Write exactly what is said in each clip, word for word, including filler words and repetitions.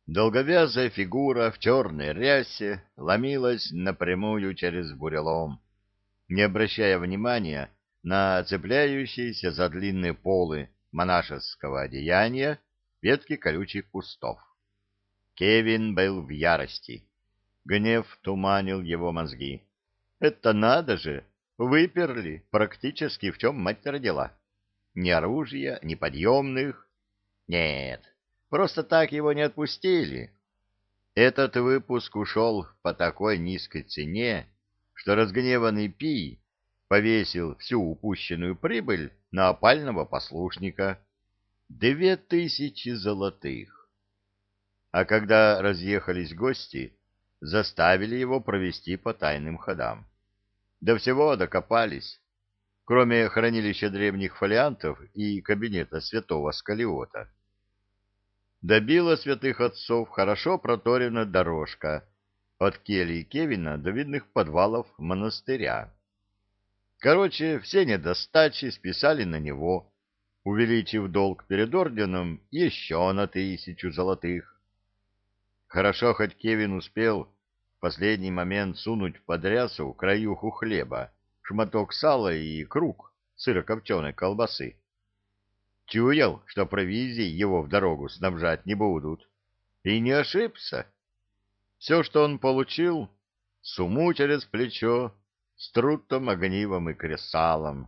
Долговязая фигура в черной рясе ломилась напрямую через бурелом, не обращая внимания на цепляющиеся за длинные полы монашеского одеяния ветки колючих кустов. Кевин был в ярости. Гнев туманил его мозги. Это надо же! Выперли практически в чем мать родила. Ни оружия, ни подъемных. Нет, просто так его не отпустили. Этот выпуск ушел по такой низкой цене, что разгневанный Пи повесил всю упущенную прибыль на опального послушника. Две тысячи золотых. А когда разъехались гости, заставили его провести по тайным ходам. До всего докопались. Кроме хранилища древних фолиантов и кабинета святого Скалиота. Добила святых отцов хорошо проторена дорожка от кельи Кевина до видных подвалов монастыря. Короче, все недостачи списали на него, увеличив долг перед орденом еще на тысячу золотых. Хорошо, хоть Кевин успел в последний момент сунуть в подрясу краюху хлеба, шматок сала и круг сырокопченой колбасы. Чуял, что провизией его в дорогу снабжать не будут. И не ошибся. Все, что он получил, сумму через плечо, с трутом, огнивом и кресалом.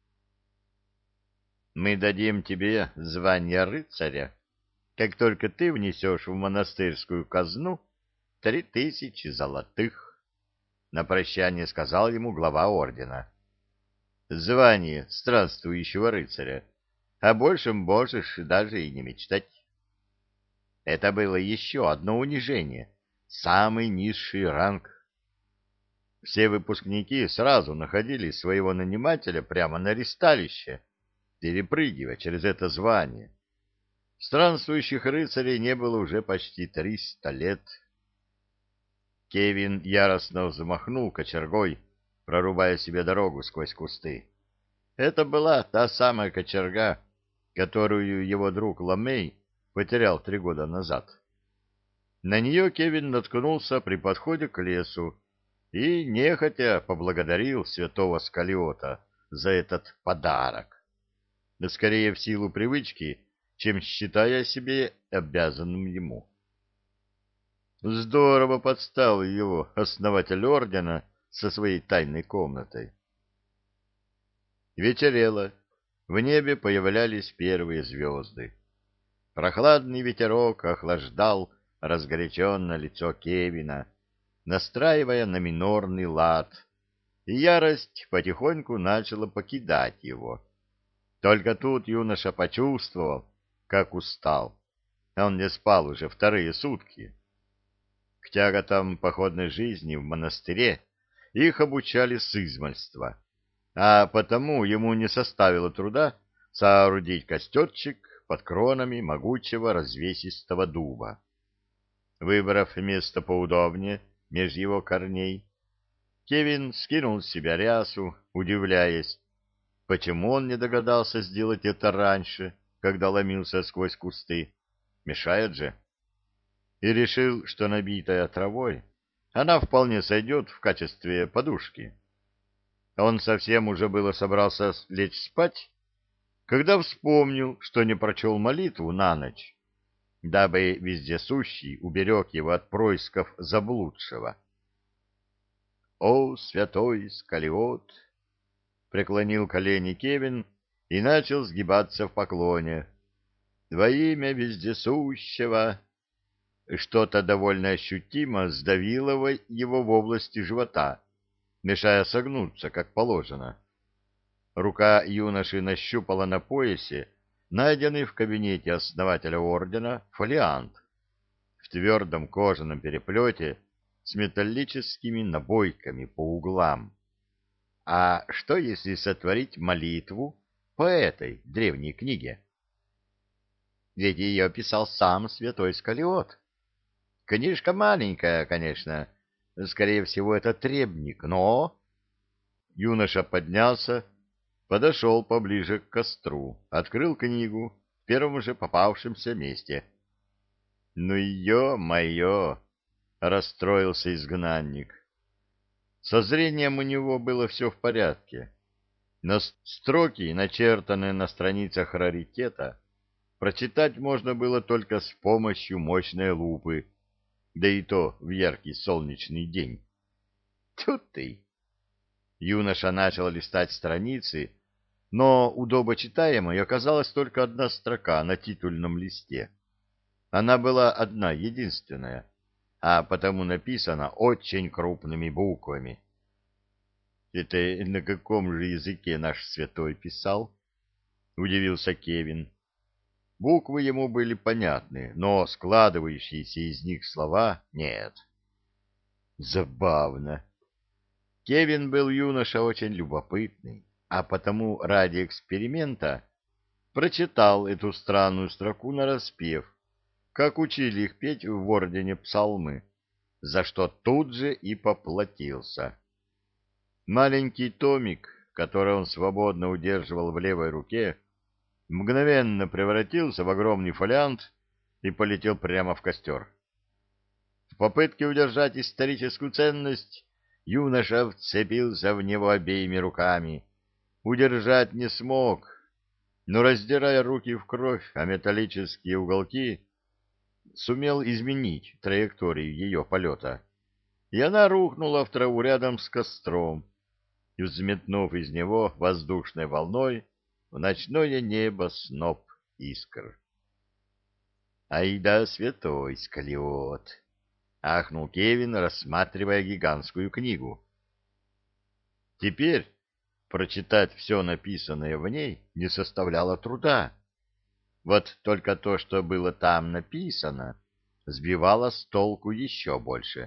Мы дадим тебе звание рыцаря, как только ты внесешь в монастырскую казну три тысячи золотых. На прощание сказал ему глава ордена. Звание странствующего рыцаря. О большем можешь даже и не мечтать. Это было еще одно унижение, самый низший ранг. Все выпускники сразу находили своего нанимателя прямо на ристалище, перепрыгивая через это звание. Странствующих рыцарей не было уже почти триста лет. Кевин яростно взмахнул кочергой, прорубая себе дорогу сквозь кусты. Это была та самая кочерга, которую его друг Ламей потерял три года назад. На нее Кевин наткнулся при подходе к лесу и нехотя поблагодарил святого Скалиота за этот подарок, да скорее в силу привычки, чем считая себе обязанным ему. Здорово подстал его основатель ордена со своей тайной комнатой. Вечерело. В небе появлялись первые звезды. Прохладный ветерок охлаждал разгоряченное лицо Кевина, настраивая на минорный лад, и ярость потихоньку начала покидать его. Только тут юноша почувствовал, как устал. Он не спал уже вторые сутки. К тяготам походной жизни в монастыре их обучали с измальства, а потому ему не составило труда соорудить костерчик под кронами могучего развесистого дуба. Выбрав место поудобнее меж его корней, Кевин скинул с себя рясу, удивляясь, почему он не догадался сделать это раньше, когда ломился сквозь кусты. Мешает же. И решил, что набитая травой она вполне сойдет в качестве подушки. Он совсем уже было собрался лечь спать, когда вспомнил, что не прочел молитву на ночь, дабы вездесущий уберег его от происков заблудшего. «О, святой Скалиот!» — преклонил колени Кевин и начал сгибаться в поклоне. «Во имя вездесущего!» Что-то довольно ощутимо сдавило его в области живота, мешая согнуться, как положено. Рука юноши нащупала на поясе найденный в кабинете основателя ордена фолиант в твердом кожаном переплете с металлическими набойками по углам. А что, если сотворить молитву по этой древней книге? Ведь ее писал сам святой Скалиот. Книжка маленькая, конечно, скорее всего, это требник, но... Юноша поднялся, подошел поближе к костру, открыл книгу в первом же попавшемся месте. Ну, ё-моё! — расстроился изгнанник. Со зрением у него было все в порядке, но с- строки, начертанные на страницах раритета, прочитать можно было только с помощью мощной лупы, да и то в яркий солнечный день. Тут ты! Юноша начал листать страницы, но удобочитаемой оказалась только одна строка на титульном листе. Она была одна, единственная, а потому написана очень крупными буквами. «Это на каком же языке наш святой писал?» — удивился Кевин. Буквы ему были понятны, но складывающиеся из них слова — нет. Забавно. Кевин был юноша очень любопытный, а потому ради эксперимента прочитал эту странную строку нараспев, как учили их петь в ордене псалмы, за что тут же и поплатился. Маленький томик, который он свободно удерживал в левой руке, мгновенно превратился в огромный фолиант и полетел прямо в костер. В попытке удержать историческую ценность юноша вцепился в него обеими руками. Удержать не смог, но, раздирая руки в кровь, а металлические уголки, сумел изменить траекторию ее полета, и она рухнула в траву рядом с костром, взметнув из него воздушной волной в ночное небо сноп искр. «Ай да святой скалиот!» — ахнул Кевин, рассматривая гигантскую книгу. Теперь прочитать все написанное в ней не составляло труда. Вот только то, что было там написано, сбивало с толку еще больше.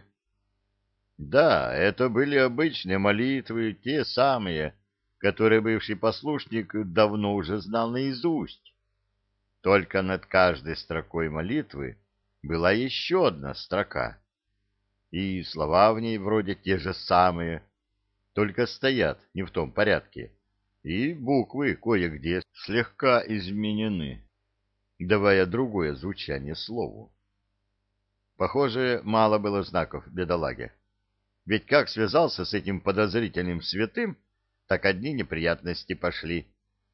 Да, это были обычные молитвы, те самые, которые бывший послушник давно уже знал наизусть. Только над каждой строкой молитвы была еще одна строка, и слова в ней вроде те же самые, только стоят не в том порядке, и буквы кое-где слегка изменены, давая другое звучание слову. Похоже, мало было знаков бедолаге. Ведь как связался с этим подозрительным святым, так одни неприятности пошли.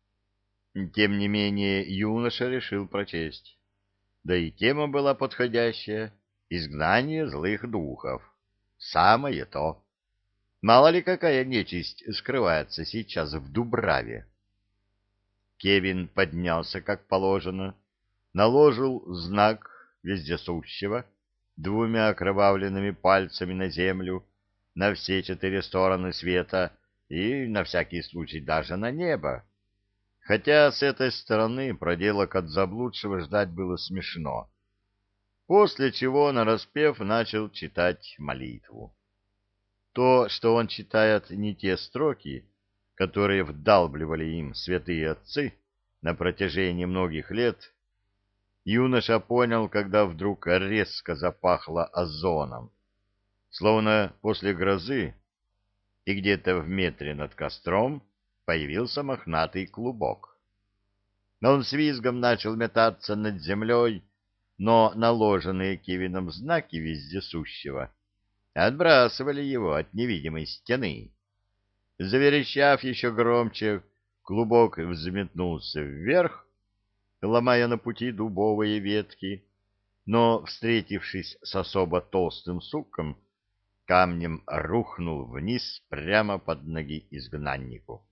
Тем не менее, юноша решил прочесть. Да и тема была подходящая — изгнание злых духов. Самое то. Мало ли какая нечисть скрывается сейчас в Дубраве. Кевин поднялся, как положено, наложил знак вездесущего двумя окровавленными пальцами на землю, на все четыре стороны света и, на всякий случай, даже на небо. Хотя с этой стороны проделок от заблудшего ждать было смешно. После чего, нараспев, начал читать молитву. То, что он читает не те строки, которые вдалбливали им святые отцы на протяжении многих лет, юноша понял, когда вдруг резко запахло озоном, словно после грозы, и где-то в метре над костром появился мохнатый клубок. Но он с визгом начал метаться над землей, но наложенные Кевином знаки вездесущего отбрасывали его от невидимой стены. Заверещав еще громче, клубок взметнулся вверх, ломая на пути дубовые ветки, но, встретившись с особо толстым суком, камнем рухнул вниз прямо под ноги изгнаннику.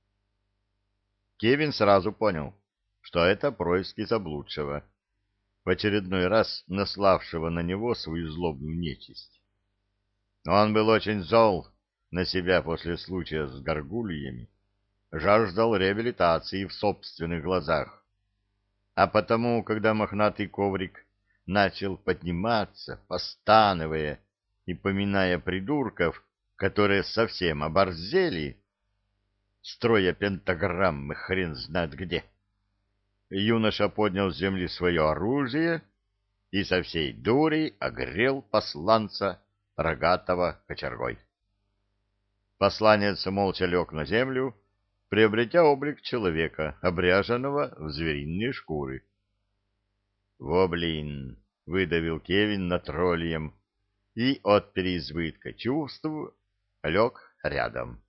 Кевин сразу понял, что это происки заблудшего, в очередной раз наславшего на него свою злобную нечисть. Он был очень зол на себя после случая с горгульями, жаждал реабилитации в собственных глазах, а потому, когда мохнатый коврик начал подниматься, постановая и поминая придурков, которые совсем оборзели, строя пентаграммы хрен знает где, юноша поднял с земли свое оружие и со всей дури огрел посланца рогатого кочергой. Посланец молча лег на землю, приобретя облик человека, обряженного в звериные шкуры. — Во, блин! — выдавил Кевин на троллем и от переизбытка чувств лег рядом.